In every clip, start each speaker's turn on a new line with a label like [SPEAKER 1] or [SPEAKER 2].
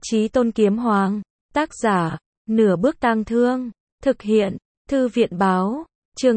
[SPEAKER 1] Chí Tôn Kiếm Hoàng, tác giả, Nửa Bước Tang Thương, thực hiện, Thư viện Báo, chương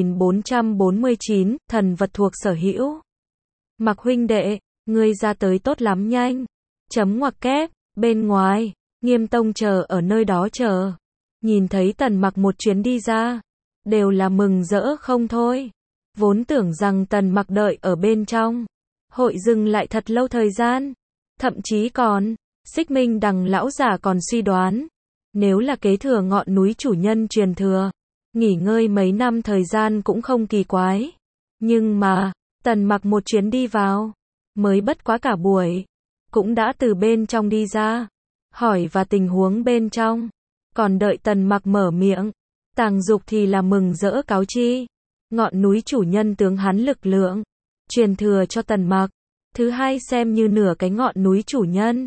[SPEAKER 1] 2449, thần vật thuộc sở hữu. Mặc huynh đệ, ngươi ra tới tốt lắm nhanh. Chấm ngoặc kép, bên ngoài, Nghiêm Tông chờ ở nơi đó chờ. Nhìn thấy Tần Mặc một chuyến đi ra, đều là mừng rỡ không thôi. Vốn tưởng rằng Tần Mặc đợi ở bên trong, hội dừng lại thật lâu thời gian. Thậm chí còn, Xích Minh Đằng lão giả còn suy đoán, nếu là kế thừa ngọn núi chủ nhân truyền thừa, nghỉ ngơi mấy năm thời gian cũng không kỳ quái. Nhưng mà, Tần Mặc một chuyến đi vào, mới bất quá cả buổi, cũng đã từ bên trong đi ra, hỏi và tình huống bên trong. Còn đợi Tần Mặc mở miệng, Tàng Dục thì là mừng rỡ cáo chi, ngọn núi chủ nhân tướng hắn lực lượng, truyền thừa cho Tần Mặc. Thứ hai xem như nửa cái ngọn núi chủ nhân.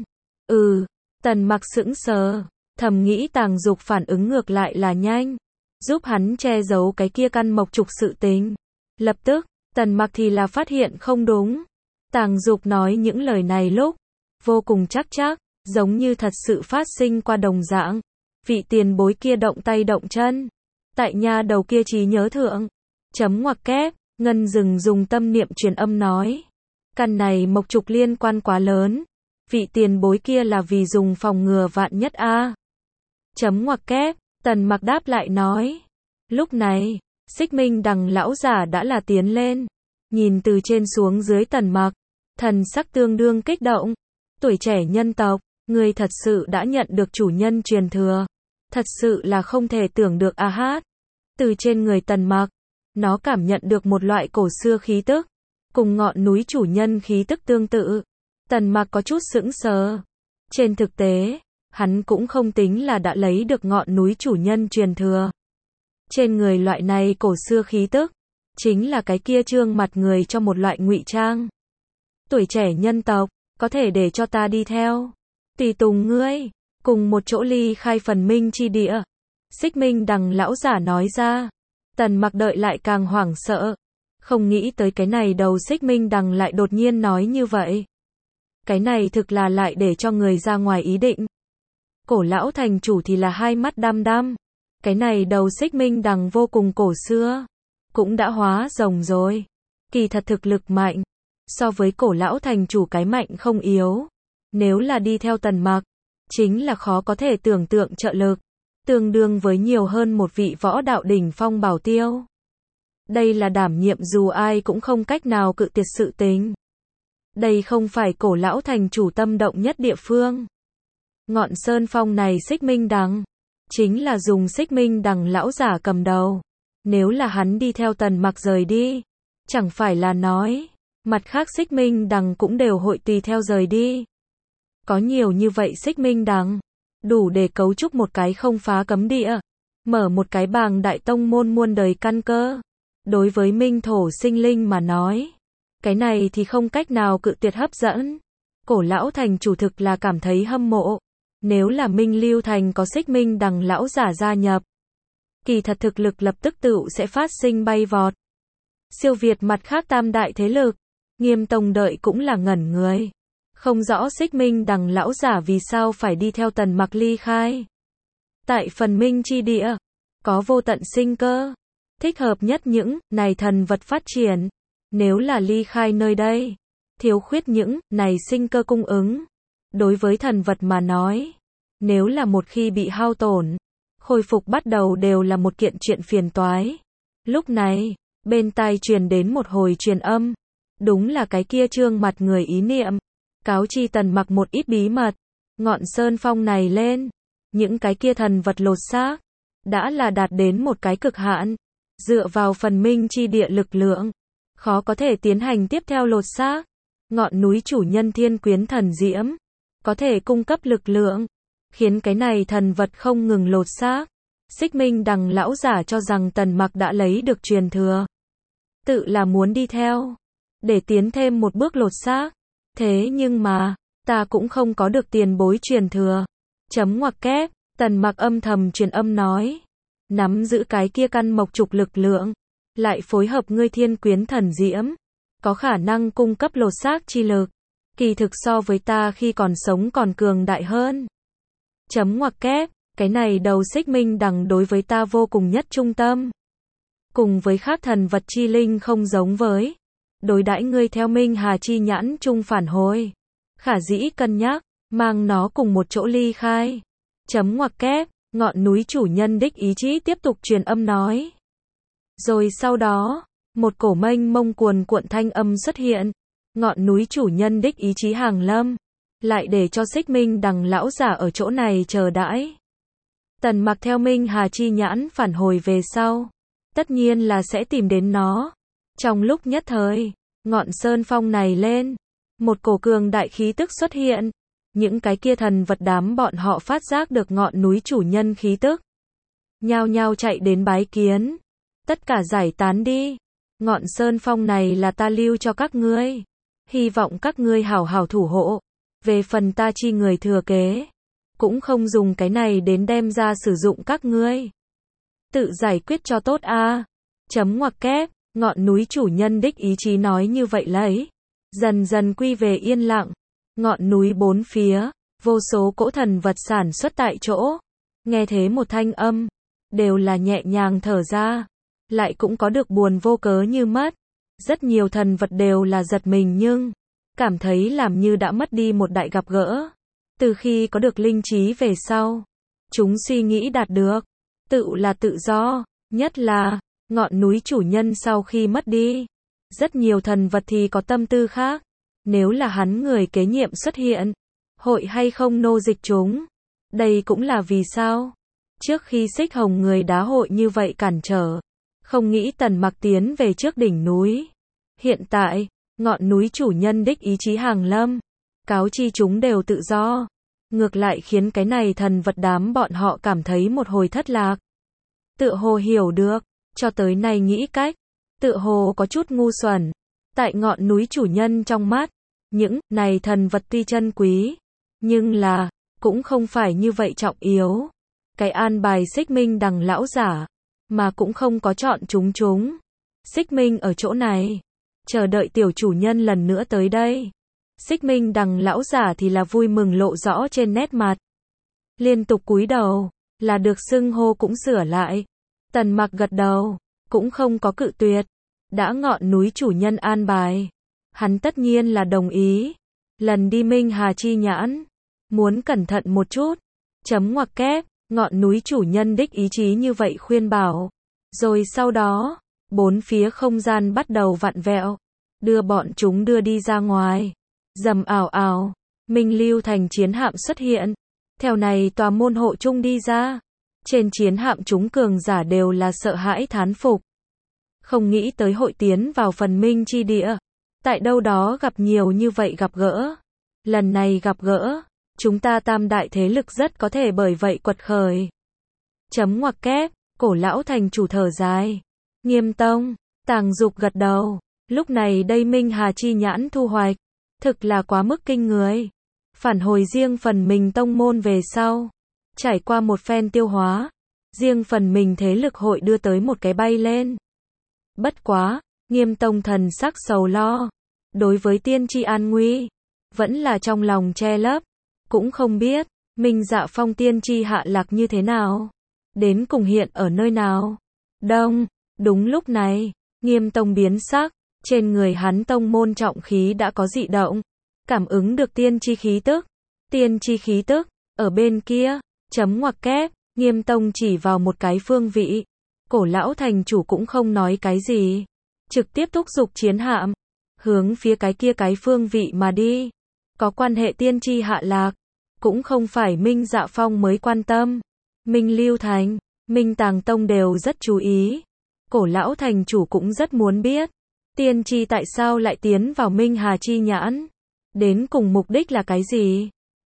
[SPEAKER 1] Tần Mặc sững sờ, thầm nghĩ Tàng Dục phản ứng ngược lại là nhanh, giúp hắn che giấu cái kia căn mộc trục sự tình. Lập tức, Tần Mặc thì là phát hiện không đúng. Tàng Dục nói những lời này lúc vô cùng chắc, giống như thật sự phát sinh qua đồng dạng. Vị tiền bối kia động tay động chân, tại nha đầu kia trí nhớ thượng. Chấm ngoặc kép, Ngân Dừng dùng tâm niệm truyền âm nói, căn này mộc trục liên quan quá lớn, vị tiền bối kia là vì dùng phòng ngừa vạn nhất a. Chấm ngoặc kép, Tần Mặc đáp lại nói. Lúc này, Xích Minh Đằng lão giả đã là tiến lên, nhìn từ trên xuống dưới Tần Mặc, thần sắc tương đương kích động. Tuổi trẻ nhân tộc, ngươi thật sự đã nhận được chủ nhân truyền thừa, thật sự là không thể tưởng được a hát. Từ trên người Tần Mặc, nó cảm nhận được một loại cổ xưa khí tức, cùng ngọn núi chủ nhân khí tức tương tự. Tần Mặc có chút sững sờ. Trên thực tế, hắn cũng không tính là đã lấy được ngọn núi chủ nhân truyền thừa. Trên người loại này cổ xưa khí tức, chính là cái kia trương mặt người cho một loại ngụy trang. Tuổi trẻ nhân tộc, có thể để cho ta đi theo, tùy tùng ngươi, cùng một chỗ ly khai phần minh chi địa. Xích Minh Đằng lão giả nói ra. Tần Mặc đợi lại càng hoảng sợ, không nghĩ tới cái này đầu Xích Minh Đằng lại đột nhiên nói như vậy. Cái này thực là lại để cho người ra ngoài ý định. Cổ lão thành chủ thì là hai mắt đăm đăm. Cái này đầu Xích Minh Đằng vô cùng cổ xưa, cũng đã hóa rồng rồi. Kỳ thật thực lực mạnh, so với cổ lão thành chủ cái mạnh không yếu. Nếu là đi theo Tần Mặc, chính là khó có thể tưởng tượng trợ lực, tương đương với nhiều hơn một vị võ đạo đỉnh phong bảo tiêu. Đây là đảm nhiệm dù ai cũng không cách nào cự tuyệt sự tình. Đây không phải cổ lão thành chủ tâm động nhất địa phương. Ngọn sơn phong này Xích Minh Đằng, chính là dùng Xích Minh Đằng lão giả cầm đầu. Nếu là hắn đi theo Tần Mặc rời đi, chẳng phải là nói, mặt khác Xích Minh Đằng cũng đều hội tùy theo rời đi. Có nhiều như vậy Xích Minh Đằng, đủ để cấu trúc một cái không phá cấm địa, mở một cái bàng đại tông môn muôn đời căn cơ. Đối với minh thổ sinh linh mà nói, cái này thì không cách nào cự tuyệt hấp dẫn. Cổ lão thành chủ thực là cảm thấy hâm mộ. Nếu là Minh Lưu thành có Xích Minh Đằng lão giả gia nhập, kỳ thật thực lực lập tức tựu sẽ phát sinh bay vọt, siêu việt mặt khác tam đại thế lực. Nghiêm Tông đợi cũng là ngẩn người, không rõ Xích Minh Đằng lão giả vì sao phải đi theo Tần Mặc ly khai. Tại phần minh chi địa, có vô tận sinh cơ, thích hợp nhất những này thần vật phát triển. Nếu là ly khai nơi đây, thiếu khuyết những này sinh cơ cung ứng. Đối với thần vật mà nói, nếu là một khi bị hao tổn, khôi phục bắt đầu đều là một kiện chuyện phiền toái. Lúc này, bên tai truyền đến một hồi truyền âm, đúng là cái kia trương mặt người ý niệm, cáo chi Tần Mặc một ít bí mật. Ngọn sơn phong này lên, những cái kia thần vật lột xác, đã là đạt đến một cái cực hạn. Dựa vào phần minh chi địa lực lượng, khó có thể tiến hành tiếp theo lột xác. Ngọn núi chủ nhân thiên quyến thần diễm, có thể cung cấp lực lượng, khiến cái này thần vật không ngừng lột xác. Xích Minh Đằng lão giả cho rằng Tần Mặc đã lấy được truyền thừa, tự là muốn đi theo, để tiến thêm một bước lột xác. Thế nhưng mà, ta cũng không có được tiền bối truyền thừa. Chấm ngoặc kép, Tần Mặc âm thầm truyền âm nói, nắm giữ cái kia căn mộc trục lực lượng, lại phối hợp ngươi thiên quyến thần diễm, có khả năng cung cấp lột xác chi lực. kỳ thực so với ta khi còn sống còn cường đại hơn. Chấm ngoặc kép, cái này đầu xích minh đằng đối với ta vô cùng nhất trung tâm. Cùng với khác thần vật chi linh không giống với. Đối đãi ngươi theo minh hà chi nhãn chung phản hồi. Khả dĩ cân nhắc, mang nó cùng một chỗ ly khai. Chấm ngoặc kép, ngọn núi chủ nhân đích ý chí tiếp tục truyền âm nói. Rồi sau đó, một cổ mênh mông cuồn cuộn thanh âm xuất hiện. Ngọn núi chủ nhân đích ý chí hàng lâm. Lại để cho xích minh đằng lão giả ở chỗ này chờ đãi. Tần Mặc theo minh hà chi nhãn phản hồi về sau. Tất nhiên là sẽ tìm đến nó. Trong lúc nhất thời, ngọn sơn phong này lên. Một cổ cường đại khí tức xuất hiện. Những cái kia thần vật đám bọn họ phát giác được ngọn núi chủ nhân khí tức. Nhao nhao chạy đến bái kiến. Tất cả giải tán đi. Ngọn sơn phong này là ta lưu cho các ngươi. Hy vọng các ngươi hảo hảo thủ hộ. Về phần ta chi người thừa kế. Cũng không dùng cái này đến đem ra sử dụng các ngươi. Tự giải quyết cho tốt a. Chấm ngoặc kép, ngọn núi chủ nhân đích ý chí nói như vậy lấy. Dần dần quy về yên lặng. Ngọn núi bốn phía, vô số cỗ thần vật sản xuất tại chỗ. Nghe thế một thanh âm, đều là nhẹ nhàng thở ra. Lại cũng có được buồn vô cớ như mất. Rất nhiều thần vật đều là giật mình nhưng cảm thấy làm như đã mất đi một đại gặp gỡ. Từ khi có được linh trí về sau, chúng suy nghĩ đạt được, tự là tự do, nhất là ngọn núi chủ nhân sau khi mất đi. Rất nhiều thần vật thì có tâm tư khác. Nếu là hắn người kế nhiệm xuất hiện, hội hay không nô dịch chúng. Đây cũng là vì sao. Trước khi xích hồng người đá hội như vậy cản trở. Không nghĩ Tần Mặc tiến về trước đỉnh núi. Hiện tại, ngọn núi chủ nhân đích ý chí hàng lâm. Cáo chi chúng đều tự do. Ngược lại khiến cái này thần vật đám bọn họ cảm thấy một hồi thất lạc. Tựa hồ hiểu được, cho tới nay nghĩ cách. Tựa hồ có chút ngu xuẩn. Tại ngọn núi chủ nhân trong mắt, những này thần vật tuy chân quý, nhưng là, cũng không phải như vậy trọng yếu. Cái an bài xích minh đằng lão giả, mà cũng không có chọn chúng. Xích minh ở chỗ này, chờ đợi tiểu chủ nhân lần nữa tới đây. Xích minh đằng lão giả thì là vui mừng lộ rõ trên nét mặt. Liên tục cúi đầu, là được xưng hô cũng sửa lại. Tần Mặc gật đầu, cũng không có cự tuyệt. Đã ngọn núi chủ nhân an bài, hắn tất nhiên là đồng ý. Lần đi minh hà chi nhãn, muốn cẩn thận một chút. Chấm ngoặc kép, ngọn núi chủ nhân đích ý chí như vậy khuyên bảo. Rồi sau đó, bốn phía không gian bắt đầu vặn vẹo, đưa bọn chúng đưa đi ra ngoài. Rầm ảo ảo, Minh Lưu Thành chiến hạm xuất hiện. Theo này tòa môn hộ chung đi ra. Trên chiến hạm chúng cường giả đều là sợ hãi thán phục. Không nghĩ tới hội tiến vào phần minh chi địa. Tại đâu đó gặp nhiều như vậy gặp gỡ. Lần này gặp gỡ, chúng ta tam đại thế lực rất có thể bởi vậy quật khởi. Chấm ngoặc kép, cổ lão thành chủ thở dài. Nghiêm Tông, Tàng Dục gật đầu. Lúc này đây minh hà chi nhãn thu hoạch. Thực là quá mức kinh người. Phản hồi riêng phần mình tông môn về sau. Trải qua một phen tiêu hóa. Riêng phần mình thế lực hội đưa tới một cái bay lên. Bất quá, Nghiêm Tông thần sắc sầu lo. Đối với tiên tri an nguy, vẫn là trong lòng che lấp. Cũng không biết, Minh Dạ Phong tiên tri hạ lạc như thế nào. Đến cùng hiện ở nơi nào. Đúng lúc này, Nghiêm Tông biến sắc. Trên người hắn tông môn trọng khí đã có dị động. Cảm ứng được tiên tri khí tức. Tiên tri khí tức, ở bên kia, chấm ngoặc kép, Nghiêm Tông chỉ vào một cái phương vị. Cổ lão thành chủ cũng không nói cái gì. Trực tiếp thúc giục chiến hạm. Hướng phía cái kia cái phương vị mà đi. Có quan hệ tiên tri hạ lạc. Cũng không phải Minh Dạ Phong mới quan tâm. Minh Lưu Thành, Minh Tàng Tông đều rất chú ý. Cổ lão thành chủ cũng rất muốn biết. Tiên tri tại sao lại tiến vào Minh Hà chi nhãn? Đến cùng mục đích là cái gì?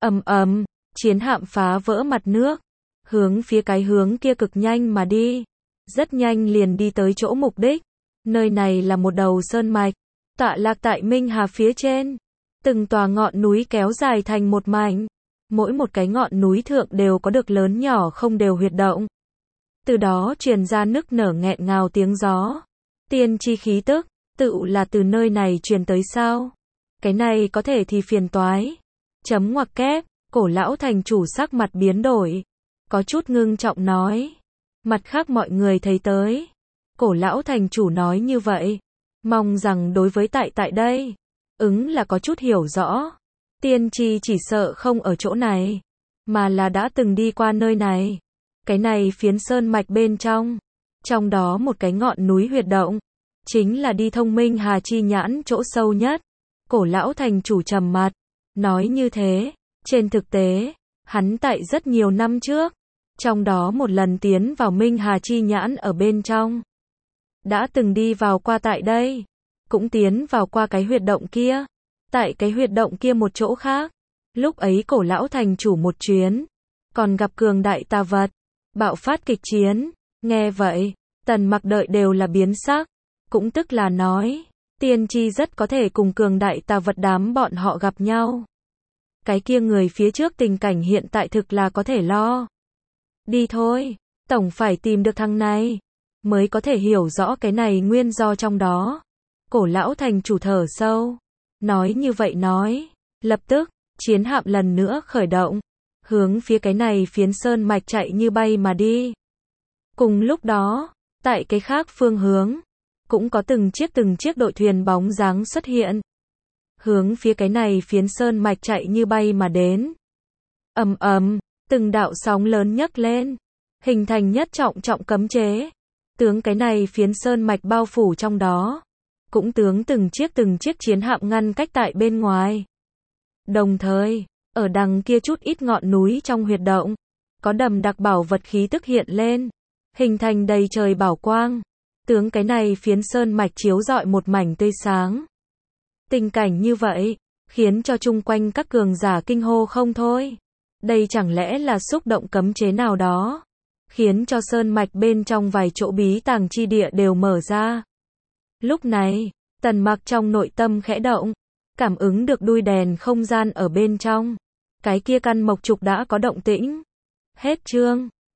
[SPEAKER 1] Chiến hạm phá vỡ mặt nước. Hướng phía cái hướng kia cực nhanh mà đi. Rất nhanh liền đi tới chỗ mục đích. Nơi này là một đầu sơn mạch. Tọa lạc tại Minh Hà phía trên. Từng tòa ngọn núi kéo dài thành một mảnh. Mỗi một cái ngọn núi thượng đều có được lớn nhỏ không đều huyệt động. Từ đó truyền ra nức nở nghẹn ngào tiếng gió. Tiên tri khí tức, tự là từ nơi này truyền tới sao? Cái này có thể thì phiền toái. Chấm ngoặc kép, Cổ lão thành chủ sắc mặt biến đổi. Có chút ngưng trọng nói. Mặt khác mọi người thấy tới. Cổ lão thành chủ nói như vậy. Mong rằng đối với tại đây. Ứng là có chút hiểu rõ. Tiên tri chỉ sợ không ở chỗ này. Mà là đã từng đi qua nơi này. Cái này phiến sơn mạch bên trong. Trong đó một cái ngọn núi huyệt động. Chính là đi thông minh hà chi nhãn chỗ sâu nhất. Cổ lão thành chủ trầm mặt. Nói như thế. Trên thực tế, hắn tại rất nhiều năm trước. Trong đó một lần tiến vào minh hà chi nhãn ở bên trong. Đã từng đi vào qua tại đây. Cũng tiến vào qua cái huyệt động kia. Tại cái huyệt động kia một chỗ khác. Lúc ấy cổ lão thành chủ một chuyến. Còn gặp cường đại tà vật. Bạo phát kịch chiến. Nghe vậy, Tần Mặc đợi đều là biến sắc. Cũng tức là nói, tiên tri rất có thể cùng cường đại tà vật đám bọn họ gặp nhau. Cái kia người phía trước tình cảnh hiện tại thực là có thể lo. Đi thôi, tổng phải tìm được thằng này. Mới có thể hiểu rõ cái này nguyên do trong đó. Cổ lão thành chủ thở sâu. Nói như vậy nói. Lập tức, chiến hạm lần nữa khởi động. Hướng phía cái này phiến sơn mạch chạy như bay mà đi. Cùng lúc đó, tại cái khác phương hướng. Cũng có từng chiếc đội thuyền bóng dáng xuất hiện. Hướng phía cái này phiến sơn mạch chạy như bay mà đến. Ầm ầm, từng đạo sóng lớn nhấc lên. Hình thành nhất trọng cấm chế. Tướng cái này phiến sơn mạch bao phủ trong đó. Cũng tướng từng chiếc chiến hạm ngăn cách tại bên ngoài. Đồng thời, ở đằng kia chút ít ngọn núi trong huyệt động. Có đầm đặc bảo vật khí tức hiện lên. Hình thành đầy trời bảo quang. Tướng cái này phiến sơn mạch chiếu rọi một mảnh tươi sáng. Tình cảnh như vậy, khiến cho chung quanh các cường giả kinh hô không thôi. Đây chẳng lẽ là xúc động cấm chế nào đó, khiến cho sơn mạch bên trong vài chỗ bí tàng chi địa đều mở ra. Lúc này, Tần Mặc trong nội tâm khẽ động, cảm ứng được đuôi đèn không gian ở bên trong. Cái kia căn mộc trục đã có động tĩnh. Hết chương.